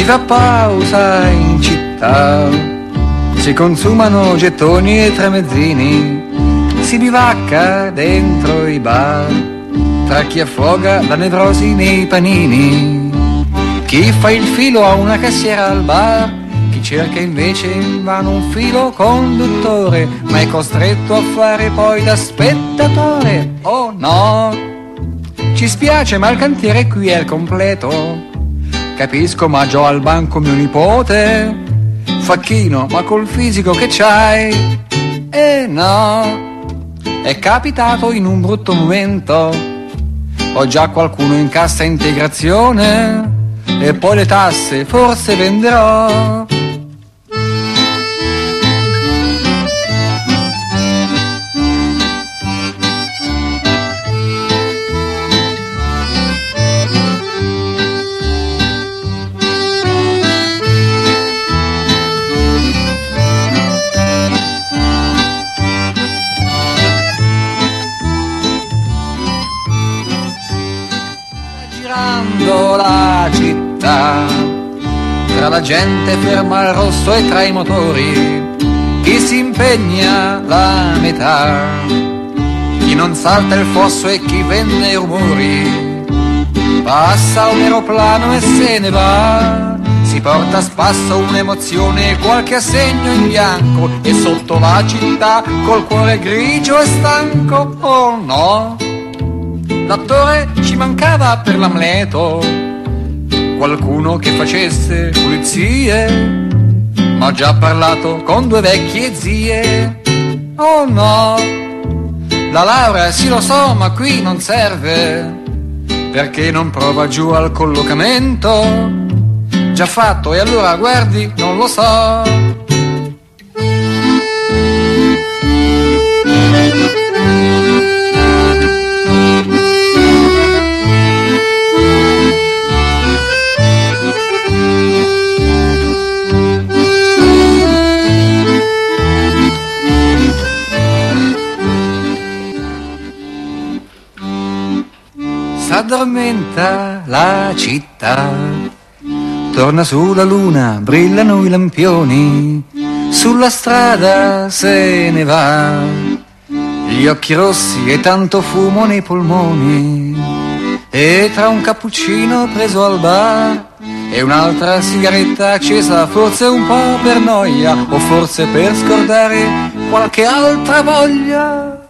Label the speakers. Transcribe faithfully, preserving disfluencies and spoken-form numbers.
Speaker 1: Si fa pausa in città, si consumano gettoni e tramezzini, si bivacca dentro i bar, tra chi affoga la nevrosi nei panini, chi fa il filo a una cassiera al bar, chi cerca invece invano un filo conduttore, ma è costretto a fare poi da spettatore. Oh no, ci spiace ma il cantiere qui è al completo. Capisco ma già al banco mio nipote, facchino ma col fisico che c'hai. Eh no, è capitato in un brutto momento, ho già qualcuno in cassa integrazione e poi le tasse forse venderò. La città, tra la gente ferma al rosso e tra i motori, chi si impegna la metà, chi non salta il fosso e chi vende i rumori. Passa un aeroplano e se ne va, si porta a spasso un'emozione e qualche assegno in bianco, e sotto la città col cuore grigio e stanco. Oh no, l'attore ci mancava per l'Amleto, qualcuno che facesse pulizie, ma ho già parlato con due vecchie zie. Oh no, la laurea sì lo so ma qui non serve, perché non prova giù al collocamento, già fatto e allora guardi non lo so. S'addormenta la città, torna sulla luna, brillano i lampioni, sulla strada se ne va, gli occhi rossi e tanto fumo nei polmoni, e tra un cappuccino preso al bar e un'altra sigaretta accesa, forse un po' per noia o forse per scordare qualche altra voglia.